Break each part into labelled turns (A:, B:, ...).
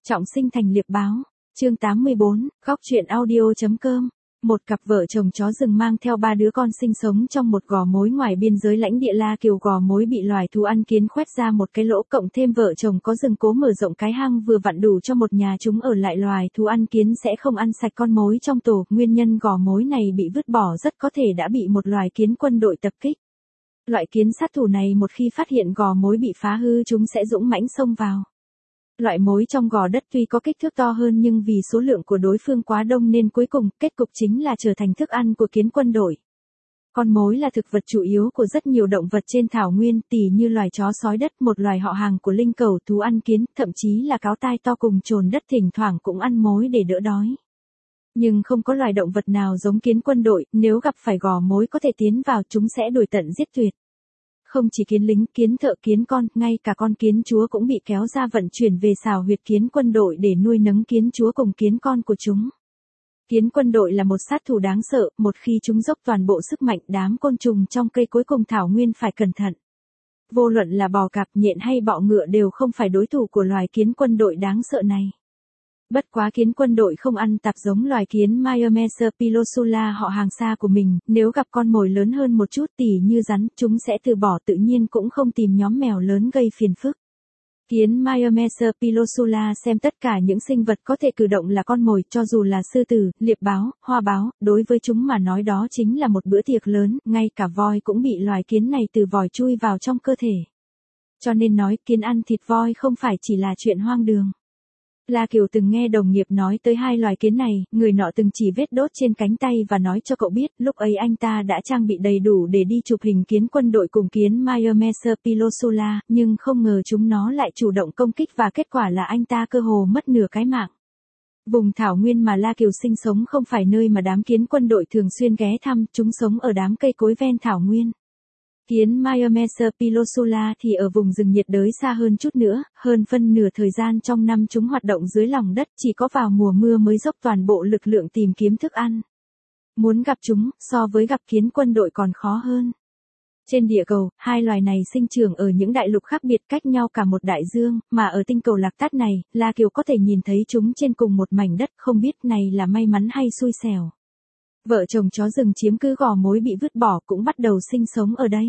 A: Trọng sinh thành liệp báo. Chương 84, góc truyện audio.com. Một cặp vợ chồng chó rừng mang theo 3 đứa con sinh sống trong một gò mối ngoài biên giới lãnh địa La Kiều. Gò mối bị loài thú ăn kiến khoét ra một cái lỗ, cộng thêm vợ chồng có rừng cố mở rộng cái hang vừa vặn đủ cho một nhà chúng ở lại. Loài thú ăn kiến sẽ không ăn sạch con mối trong tổ, nguyên nhân gò mối này bị vứt bỏ rất có thể đã bị một loài kiến quân đội tập kích. Loại kiến sát thủ này một khi phát hiện gò mối bị phá hư chúng sẽ dũng mãnh xông vào. Loại mối trong gò đất tuy có kích thước to hơn nhưng vì số lượng của đối phương quá đông nên cuối cùng kết cục chính là trở thành thức ăn của kiến quân đội. Con mối là thực vật chủ yếu của rất nhiều động vật trên thảo nguyên, tỉ như loài chó sói đất, một loài họ hàng của linh cẩu thú ăn kiến, thậm chí là cáo tai to cùng trồn đất thỉnh thoảng cũng ăn mối để đỡ đói. Nhưng không có loài động vật nào giống kiến quân đội, nếu gặp phải gò mối có thể tiến vào chúng sẽ đuổi tận giết tuyệt. Không chỉ kiến lính, kiến thợ, kiến con, ngay cả con kiến chúa cũng bị kéo ra vận chuyển về xào huyệt kiến quân đội để nuôi nấng kiến chúa cùng kiến con của chúng. Kiến quân đội là một sát thủ đáng sợ, một khi chúng dốc toàn bộ sức mạnh, đám côn trùng trong cây cối cùng thảo nguyên phải cẩn thận. Vô luận là bò cạp, nhện hay bọ ngựa đều không phải đối thủ của loài kiến quân đội đáng sợ này. Bất quá kiến quân đội không ăn tạp giống loài kiến Myrmecer pilosula họ hàng xa của mình, nếu gặp con mồi lớn hơn một chút tỉ như rắn, chúng sẽ từ bỏ, tự nhiên cũng không tìm nhóm mèo lớn gây phiền phức. Kiến Myrmecer pilosula xem tất cả những sinh vật có thể cử động là con mồi, cho dù là sư tử, liệp báo, hoa báo, đối với chúng mà nói đó chính là một bữa tiệc lớn, ngay cả voi cũng bị loài kiến này từ vòi chui vào trong cơ thể. Cho nên nói kiến ăn thịt voi không phải chỉ là chuyện hoang đường. La Kiều từng nghe đồng nghiệp nói tới hai loài kiến này, người nọ từng chỉ vết đốt trên cánh tay và nói cho cậu biết, lúc ấy anh ta đã trang bị đầy đủ để đi chụp hình kiến quân đội cùng kiến Myrmecer pilosula, nhưng không ngờ chúng nó lại chủ động công kích và kết quả là anh ta cơ hồ mất nửa cái mạng. Vùng thảo nguyên mà La Kiều sinh sống không phải nơi mà đám kiến quân đội thường xuyên ghé thăm, chúng sống ở đám cây cối ven thảo nguyên. Kiến Myrmecer pilosula thì ở vùng rừng nhiệt đới xa hơn chút nữa, hơn phân nửa thời gian trong năm chúng hoạt động dưới lòng đất, chỉ có vào mùa mưa mới dốc toàn bộ lực lượng tìm kiếm thức ăn. Muốn gặp chúng, so với gặp kiến quân đội còn khó hơn. Trên địa cầu, hai loài này sinh trưởng ở những đại lục khác biệt cách nhau cả một đại dương, mà ở tinh cầu Lạc Tát này, La Kiều có thể nhìn thấy chúng trên cùng một mảnh đất, không biết này là may mắn hay xui xẻo. Vợ chồng chó rừng chiếm cứ gò mối bị vứt bỏ cũng bắt đầu sinh sống ở đây.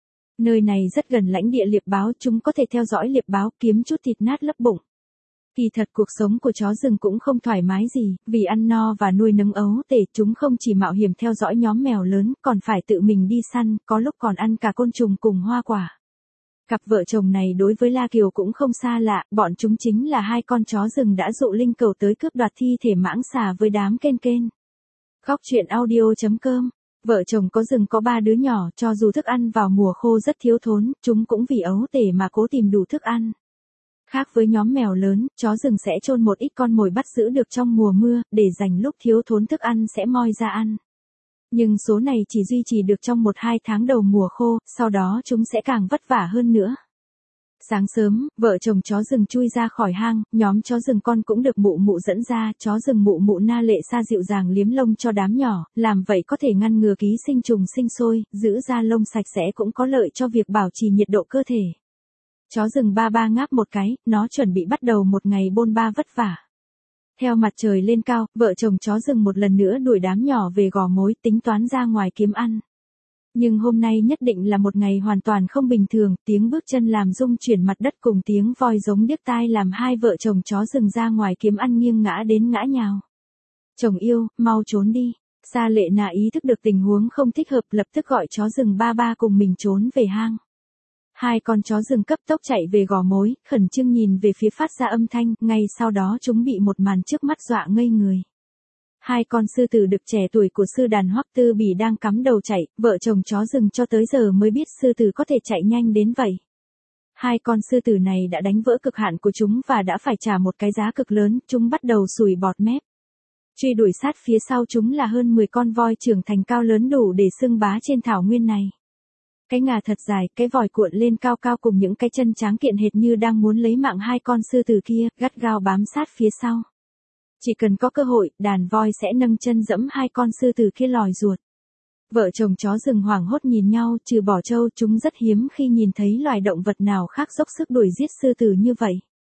A: Nơi này rất gần lãnh địa liệp báo, chúng có thể theo dõi liệp báo kiếm chút thịt nát lấp bụng. Kỳ thật cuộc sống của chó rừng cũng không thoải mái gì, vì ăn no và nuôi nấng ấu tể chúng không chỉ mạo hiểm theo dõi nhóm mèo lớn, còn phải tự mình đi săn, có lúc còn ăn cả côn trùng cùng hoa quả. Cặp vợ chồng này đối với La Kiều cũng không xa lạ, bọn chúng chính là hai con chó rừng đã dụ linh cẩu tới cướp đoạt thi thể mãng xà với đám kên kên. Góc truyện audio.com. Vợ chồng có rừng có 3 đứa nhỏ, cho dù thức ăn vào mùa khô rất thiếu thốn, chúng cũng vì ấu tể mà cố tìm đủ thức ăn. Khác với nhóm mèo lớn, chó rừng sẽ chôn một ít con mồi bắt giữ được trong mùa mưa, để dành lúc thiếu thốn thức ăn sẽ moi ra ăn. Nhưng số này chỉ duy trì được trong 1-2 tháng đầu mùa khô, sau đó chúng sẽ càng vất vả hơn nữa. Sáng sớm, vợ chồng chó rừng chui ra khỏi hang, nhóm chó rừng con cũng được mụ mụ dẫn ra, chó rừng mụ mụ Na Lệ Sa dịu dàng liếm lông cho đám nhỏ, làm vậy có thể ngăn ngừa ký sinh trùng sinh sôi, giữ da lông sạch sẽ cũng có lợi cho việc bảo trì nhiệt độ cơ thể. Chó rừng ba ba ngáp một cái, nó chuẩn bị bắt đầu một ngày bôn ba vất vả. Theo mặt trời lên cao, vợ chồng chó rừng một lần nữa đuổi đám nhỏ về gò mối, tính toán ra ngoài kiếm ăn. Nhưng hôm nay nhất định là một ngày hoàn toàn không bình thường, tiếng bước chân làm rung chuyển mặt đất cùng tiếng voi giống điếc tai làm hai vợ chồng chó rừng ra ngoài kiếm ăn nghiêng ngã đến ngã nhào. Chồng yêu, mau trốn đi. Sa Lệ Na ý thức được tình huống không thích hợp, lập tức gọi chó rừng ba ba cùng mình trốn về hang. Hai con chó rừng cấp tốc chạy về gò mối, khẩn trương nhìn về phía phát ra âm thanh, ngay sau đó chúng bị một màn trước mắt dọa ngây người. Hai con sư tử đực trẻ tuổi của sư đàn Hoắc Tư Bỉ đang cắm đầu chạy, vợ chồng chó rừng cho tới giờ mới biết sư tử có thể chạy nhanh đến vậy. Hai con sư tử này đã đánh vỡ cực hạn của chúng và đã phải trả một cái giá cực lớn, chúng bắt đầu sùi bọt mép. Truy đuổi sát phía sau chúng là hơn 10 con voi trưởng thành cao lớn đủ để xưng bá trên thảo nguyên này. Cái ngà thật dài, cái vòi cuộn lên cao cao cùng những cái chân tráng kiện hệt như đang muốn lấy mạng hai con sư tử kia, gắt gao bám sát phía sau. Chỉ cần có cơ hội, đàn voi sẽ nâng chân dẫm hai con sư tử kia lòi ruột. Vợ chồng chó rừng hoảng hốt nhìn nhau, trừ bỏ trâu, chúng rất hiếm khi nhìn thấy loài động vật nào khác dốc sức đuổi giết sư tử như vậy.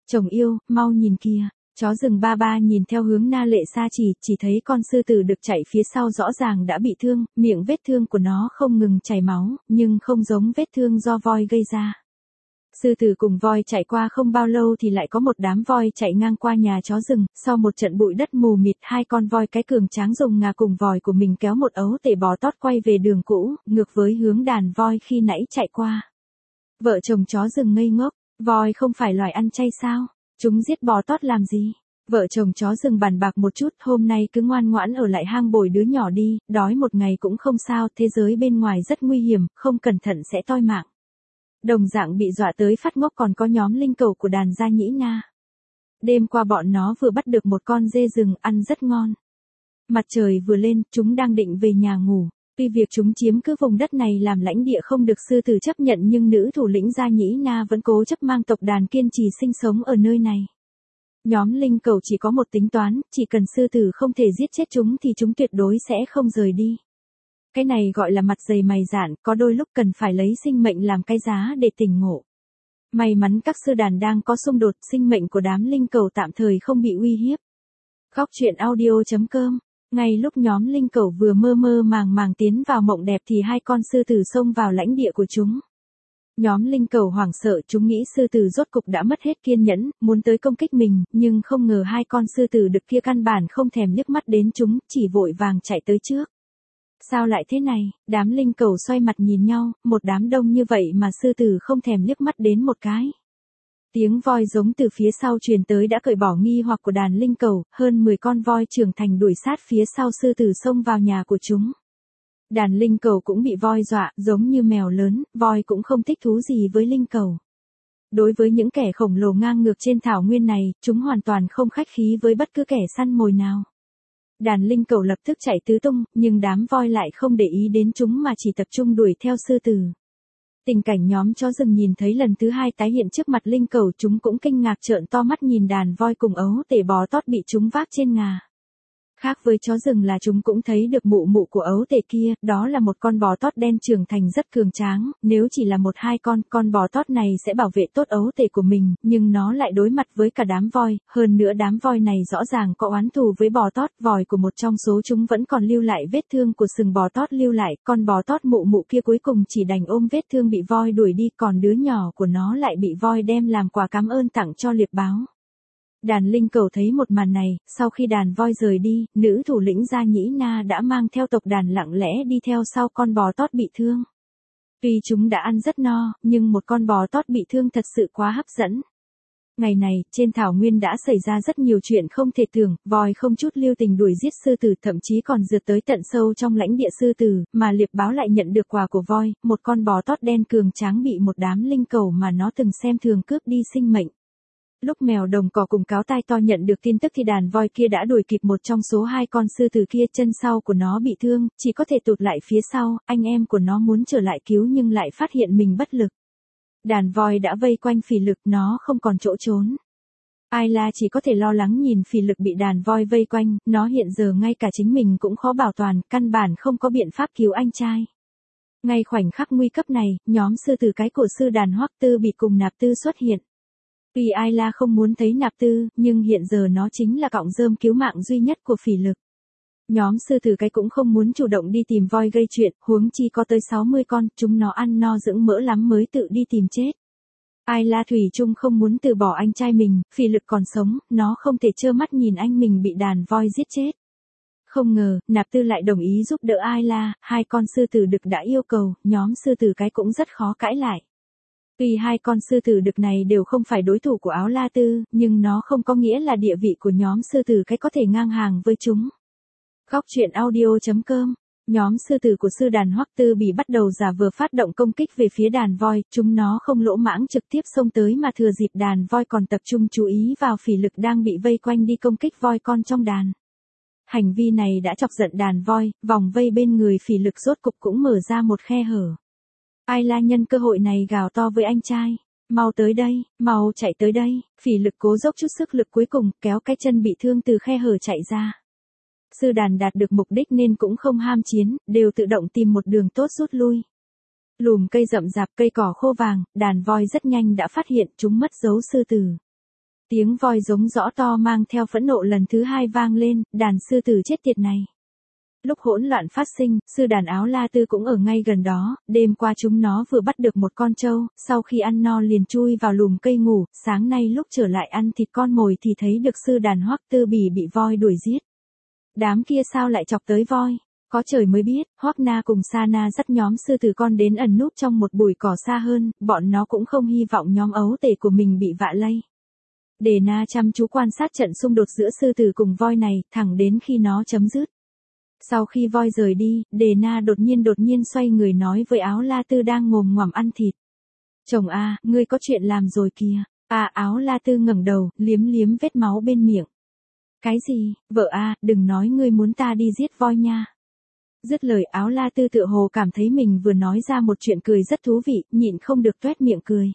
A: Chồng yêu, mau nhìn kìa. Chó rừng ba ba nhìn theo hướng Na Lệ Sa chỉ thấy con sư tử đực chạy phía sau rõ ràng đã bị thương, miệng vết thương của nó không ngừng chảy máu, nhưng không giống vết thương do voi gây ra. Sư tử cùng voi chạy qua không bao lâu thì lại có một đám voi chạy ngang qua nhà chó rừng, sau một trận bụi đất mù mịt, hai con voi cái cường tráng dùng ngà cùng vòi của mình kéo một ấu tể bò tót quay về đường cũ, ngược với hướng đàn voi khi nãy chạy qua. Vợ chồng chó rừng ngây ngốc, voi không phải loài ăn chay sao? Chúng giết bò tót làm gì? Vợ chồng chó rừng bàn bạc một chút, hôm nay cứ ngoan ngoãn ở lại hang bồi đứa nhỏ đi, đói một ngày cũng không sao, thế giới bên ngoài rất nguy hiểm, không cẩn thận sẽ toi mạng. Đồng dạng bị dọa tới phát ngốc còn có nhóm linh cẩu của đàn gia nhĩ na. Đêm qua bọn nó vừa bắt được một con dê rừng ăn rất ngon. Mặt trời vừa lên, chúng đang định về nhà ngủ. Tuy việc chúng chiếm cứ vùng đất này làm lãnh địa không được sư tử chấp nhận nhưng nữ thủ lĩnh gia nhĩ na vẫn cố chấp mang tộc đàn kiên trì sinh sống ở nơi này. Nhóm linh cẩu chỉ có một tính toán, chỉ cần sư tử không thể giết chết chúng thì chúng tuyệt đối sẽ không rời đi. Cái này gọi là mặt dày mày dạn, có đôi lúc cần phải lấy sinh mệnh làm cái giá để tỉnh ngộ. May mắn các sư đàn đang có xung đột, sinh mệnh của đám linh cẩu tạm thời không bị uy hiếp. Góc truyện audio.com. Ngay lúc nhóm linh cẩu vừa mơ mơ màng màng tiến vào mộng đẹp thì hai con sư tử xông vào lãnh địa của chúng. Nhóm linh cẩu hoảng sợ, chúng nghĩ sư tử rốt cục đã mất hết kiên nhẫn, muốn tới công kích mình, nhưng không ngờ hai con sư tử đực kia căn bản không thèm liếc mắt đến chúng, chỉ vội vàng chạy tới trước. Sao lại thế này? Đám linh cẩu xoay mặt nhìn nhau, một đám đông như vậy mà sư tử không thèm liếc mắt đến một cái. Tiếng voi giống từ phía sau truyền tới đã cởi bỏ nghi hoặc của đàn linh cẩu, hơn 10 con voi trưởng thành đuổi sát phía sau sư tử xông vào nhà của chúng. Đàn linh cẩu cũng bị voi dọa, giống như mèo lớn, voi cũng không thích thú gì với linh cẩu. Đối với những kẻ khổng lồ ngang ngược trên thảo nguyên này, chúng hoàn toàn không khách khí với bất cứ kẻ săn mồi nào. Đàn linh cẩu lập tức chạy tứ tung, nhưng đám voi lại không để ý đến chúng mà chỉ tập trung đuổi theo sư tử. Tình cảnh nhóm chó rừng nhìn thấy lần thứ hai tái hiện trước mặt linh cẩu, chúng cũng kinh ngạc trợn to mắt nhìn đàn voi cùng ấu tể bò tót bị chúng vác trên ngà. Khác với chó rừng là chúng cũng thấy được mụ mụ của ấu tể kia, đó là một con bò tót đen trưởng thành rất cường tráng, nếu chỉ là một hai con bò tót này sẽ bảo vệ tốt ấu tể của mình, nhưng nó lại đối mặt với cả đám voi, hơn nữa đám voi này rõ ràng có oán thù với bò tót, vòi của một trong số chúng vẫn còn lưu lại vết thương của sừng bò tót lưu lại, con bò tót mụ mụ kia cuối cùng chỉ đành ôm vết thương bị voi đuổi đi, còn đứa nhỏ của nó lại bị voi đem làm quà cảm ơn tặng cho liệp báo. Đàn linh cẩu thấy một màn này, sau khi đàn voi rời đi, nữ thủ lĩnh gia nhĩ na đã mang theo tộc đàn lặng lẽ đi theo sau con bò tót bị thương. Tuy chúng đã ăn rất no, nhưng một con bò tót bị thương thật sự quá hấp dẫn. Ngày này, trên thảo nguyên đã xảy ra rất nhiều chuyện không thể tưởng, voi không chút lưu tình đuổi giết sư tử, thậm chí còn rượt tới tận sâu trong lãnh địa sư tử, mà liệp báo lại nhận được quà của voi, một con bò tót đen cường tráng bị một đám linh cẩu mà nó từng xem thường cướp đi sinh mệnh. Lúc mèo đồng cỏ cùng cáo tai to nhận được tin tức thì đàn voi kia đã đuổi kịp một trong số hai con sư tử kia, chân sau của nó bị thương, chỉ có thể tụt lại phía sau, anh em của nó muốn trở lại cứu nhưng lại phát hiện mình bất lực. Đàn voi đã vây quanh phỉ lực, nó không còn chỗ trốn. Ayla chỉ có thể lo lắng nhìn phỉ lực bị đàn voi vây quanh, nó hiện giờ ngay cả chính mình cũng khó bảo toàn, căn bản không có biện pháp cứu anh trai. Ngay khoảnh khắc nguy cấp này, nhóm sư tử cái của sư đàn Hoắc Tư bị cùng Nạp Tư xuất hiện. Tuy Ayla không muốn thấy Nạp Tư, nhưng hiện giờ nó chính là cọng rơm cứu mạng duy nhất của phỉ lực. Nhóm sư tử cái cũng không muốn chủ động đi tìm voi gây chuyện, huống chi có tới 60 con, chúng nó ăn no dưỡng mỡ lắm mới tự đi tìm chết. Ayla thủy chung không muốn từ bỏ anh trai mình, phỉ lực còn sống, nó không thể trơ mắt nhìn anh mình bị đàn voi giết chết. Không ngờ, Nạp Tư lại đồng ý giúp đỡ Ayla, hai con sư tử đực đã yêu cầu, nhóm sư tử cái cũng rất khó cãi lại. Tuy hai con sư tử đực này đều không phải đối thủ của Áo La Tư, nhưng nó không có nghĩa là địa vị của nhóm sư tử cái có thể ngang hàng với chúng. Góc truyện audio.com. Nhóm sư tử của sư đàn Hoắc Tư bị bắt đầu giả vờ phát động công kích về phía đàn voi, chúng nó không lỗ mãng trực tiếp xông tới mà thừa dịp đàn voi còn tập trung chú ý vào phỉ lực đang bị vây quanh đi công kích voi con trong đàn. Hành vi này đã chọc giận đàn voi, vòng vây bên người phỉ lực rốt cục cũng mở ra một khe hở. Ayla nhân cơ hội này gào to với anh trai. Mau tới đây, mau chạy tới đây, phỉ lực cố dốc chút sức lực cuối cùng, kéo cái chân bị thương từ khe hở chạy ra. Sư đàn đạt được mục đích nên cũng không ham chiến, đều tự động tìm một đường tốt rút lui. Lùm cây rậm rạp, cây cỏ khô vàng, đàn voi rất nhanh đã phát hiện chúng mất dấu sư tử. Tiếng voi giống rõ to mang theo phẫn nộ lần thứ hai vang lên, đàn sư tử chết tiệt này. Lúc hỗn loạn phát sinh, sư đàn Áo La Tư cũng ở ngay gần đó, đêm qua chúng nó vừa bắt được một con trâu, sau khi ăn no liền chui vào lùm cây ngủ, sáng nay lúc trở lại ăn thịt con mồi thì thấy được sư đàn Hoắc Tư Bỉ bị voi đuổi giết. Đám kia sao lại chọc tới voi? Có trời mới biết, Hoắc Na cùng Sa Na dắt nhóm sư tử con đến ẩn núp trong một bụi cỏ xa hơn, bọn nó cũng không hy vọng nhóm ấu tể của mình bị vạ lây. Đề Na chăm chú quan sát trận xung đột giữa sư tử cùng voi này, thẳng đến khi nó chấm dứt. Sau khi voi rời đi, Đề Na đột nhiên xoay người nói với Áo La Tư đang ngồm ngoàm ăn thịt. Chồng a, ngươi có chuyện làm rồi kìa. Áo La Tư ngẩng đầu, liếm liếm vết máu bên miệng. Cái gì, vợ đừng nói ngươi muốn ta đi giết voi nha. Dứt lời Áo La Tư tựa hồ cảm thấy mình vừa nói ra một chuyện cười rất thú vị, nhịn không được toét miệng cười.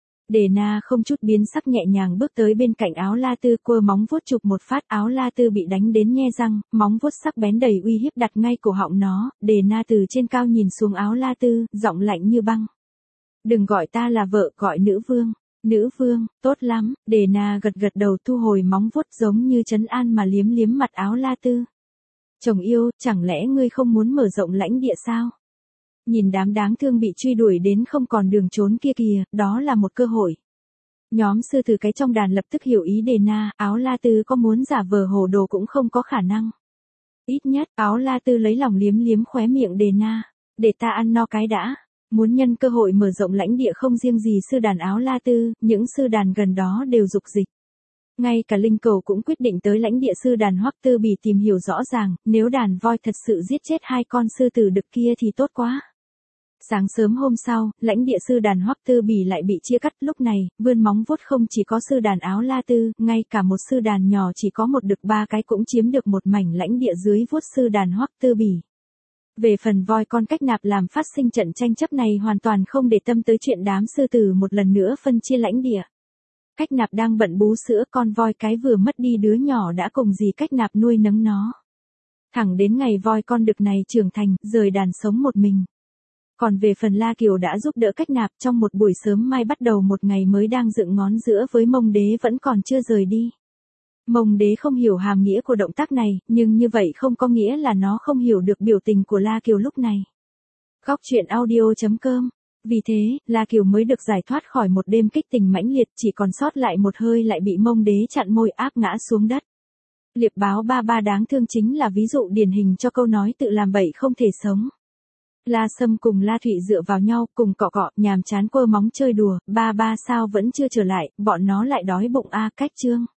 A: Đề Na không chút biến sắc nhẹ nhàng bước tới bên cạnh Áo La Tư, quơ móng vuốt chụp một phát, Áo La Tư bị đánh đến nhe răng, móng vuốt sắc bén đầy uy hiếp đặt ngay cổ họng nó. Đề Na từ trên cao nhìn xuống Áo La Tư, giọng lạnh như băng. Đừng gọi ta là vợ, gọi nữ vương. Nữ vương, tốt lắm. Đề Na gật đầu thu hồi móng vuốt giống như trấn an mà liếm liếm mặt Áo La Tư. Chồng yêu, chẳng lẽ ngươi không muốn mở rộng lãnh địa sao? Nhìn đám đáng thương bị truy đuổi đến không còn đường trốn kia kìa, đó là một cơ hội. Nhóm sư tử cái trong đàn lập tức hiểu ý Đề Na, Áo La Tư có muốn giả vờ hồ đồ cũng không có khả năng. Ít nhất, Áo La Tư lấy lòng liếm liếm khóe miệng Đề Na. Để ta ăn no cái đã. Muốn nhân cơ hội mở rộng lãnh địa không riêng gì sư đàn Áo La Tư, những sư đàn gần đó đều dục dịch. Ngay cả Linh Cầu cũng quyết định tới lãnh địa sư đàn Hoắc Tư Bỉ tìm hiểu rõ ràng, nếu đàn voi thật sự giết chết hai con sư tử đực kia thì tốt quá. Sáng sớm hôm sau, lãnh địa sư đàn Hoắc Tư Bỉ lại bị chia cắt, lúc này, vươn móng vuốt không chỉ có sư đàn Áo La Tư, ngay cả một sư đàn nhỏ chỉ có một đực ba cái cũng chiếm được một mảnh lãnh địa dưới vuốt sư đàn Hoắc Tư Bỉ. Về phần voi con, cách nạp làm phát sinh trận tranh chấp này hoàn toàn không để tâm tới chuyện đám sư tử một lần nữa phân chia lãnh địa. Cách nạp đang bận bú sữa, con voi cái vừa mất đi đứa nhỏ đã cùng dì Cách nạp nuôi nấng nó. Thẳng đến ngày voi con đực này trưởng thành, rời đàn sống một mình. Còn về phần La Kiều đã giúp đỡ Cách nạp, trong một buổi sớm mai bắt đầu một ngày mới đang dựng ngón giữa với Mông Đế vẫn còn chưa rời đi. Mông Đế không hiểu hàm nghĩa của động tác này, nhưng như vậy không có nghĩa là nó không hiểu được biểu tình của La Kiều lúc này. Góc truyện audio.com. Vì thế, La Kiều mới được giải thoát khỏi một đêm kích tình mãnh liệt, chỉ còn sót lại một hơi lại bị Mông Đế chặn môi áp ngã xuống đất. Liệp báo ba ba đáng thương chính là ví dụ điển hình cho câu nói tự làm bậy không thể sống. La Sâm cùng La Thụy dựa vào nhau, cùng cọ cọ, nhàm chán quơ móng chơi đùa, ba ba sao vẫn chưa trở lại, bọn nó lại đói bụng cách chương.